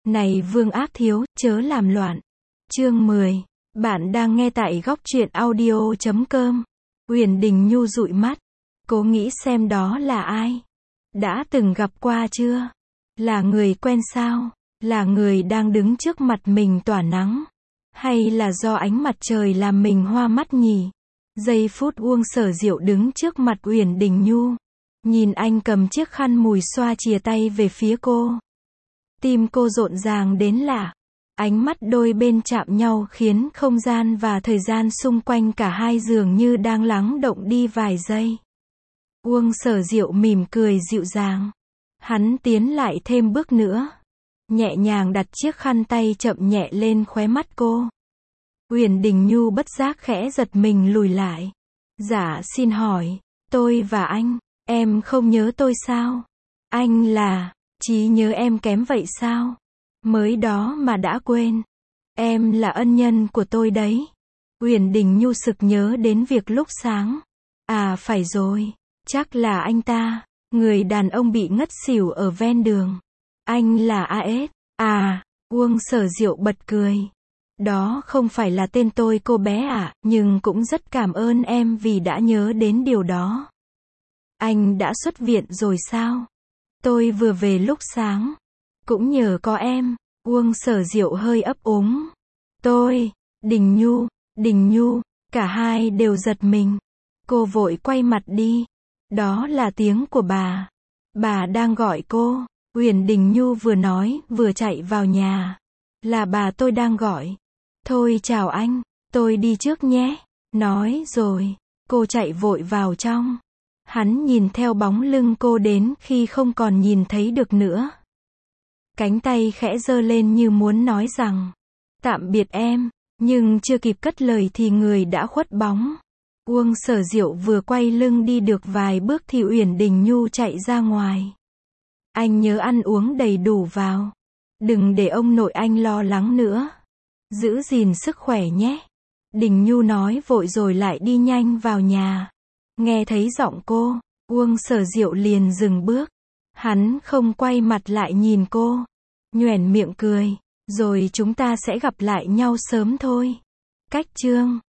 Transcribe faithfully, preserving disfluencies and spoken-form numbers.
Này Vương Ác Thiếu, chớ làm loạn. Chương mười. Bạn đang nghe tại góc truyện audio chấm com. Uyển Đình Nhu dụi mắt. Cố nghĩ xem đó là ai. Đã từng gặp qua chưa? Là người quen sao? Là người đang đứng trước mặt mình tỏa nắng? Hay là do ánh mặt trời làm mình hoa mắt nhỉ? Giây phút Uông Sở Diệu đứng trước mặt Uyển Đình Nhu. Nhìn anh cầm chiếc khăn mùi xoa chìa tay về phía cô. Tim cô rộn ràng đến lạ. Ánh mắt đôi bên chạm nhau khiến không gian và thời gian xung quanh cả hai dường như đang lắng động đi vài giây. Uông Sở Diệu mỉm cười dịu dàng. Hắn tiến lại thêm bước nữa. Nhẹ nhàng đặt chiếc khăn tay chậm nhẹ lên khóe mắt cô. Uyển Đình Nhu bất giác khẽ giật mình lùi lại. Dạ xin hỏi, tôi và anh, em không nhớ tôi sao? Anh là, trí nhớ em kém vậy sao? Mới đó mà đã quên. Em là ân nhân của tôi đấy. Uyển Đình Nhu sực nhớ đến việc lúc sáng. À phải rồi, chắc là anh ta, người đàn ông bị ngất xỉu ở ven đường. Anh là a ét. À, Uông Sở Diệu bật cười. Đó không phải là tên tôi cô bé ạ, nhưng cũng rất cảm ơn em vì đã nhớ đến điều đó. Anh đã xuất viện rồi sao? Tôi vừa về lúc sáng. Cũng nhờ có em. Uông Sở Diệu hơi ấp úng. Tôi, Đình Nhu, Đình Nhu, cả hai đều giật mình. Cô vội quay mặt đi. Đó là tiếng của bà. Bà đang gọi cô. Uyển Đình Nhu vừa nói, vừa chạy vào nhà. Là bà tôi đang gọi. Thôi chào anh, tôi đi trước nhé. Nói rồi, cô chạy vội vào trong. Hắn nhìn theo bóng lưng cô đến khi không còn nhìn thấy được nữa. Cánh tay khẽ giơ lên như muốn nói rằng, tạm biệt em, nhưng chưa kịp cất lời thì người đã khuất bóng. Uông Sở Diệu vừa quay lưng đi được vài bước thì Uyển Đình Nhu chạy ra ngoài. Anh nhớ ăn uống đầy đủ vào. Đừng để ông nội anh lo lắng nữa. Giữ gìn sức khỏe nhé. Đình Nhu nói vội rồi lại đi nhanh vào nhà. Nghe thấy giọng cô, Uông Sở Diệu liền dừng bước. Hắn không quay mặt lại nhìn cô. Nhoẻn miệng cười. Rồi chúng ta sẽ gặp lại nhau sớm thôi. Cách chương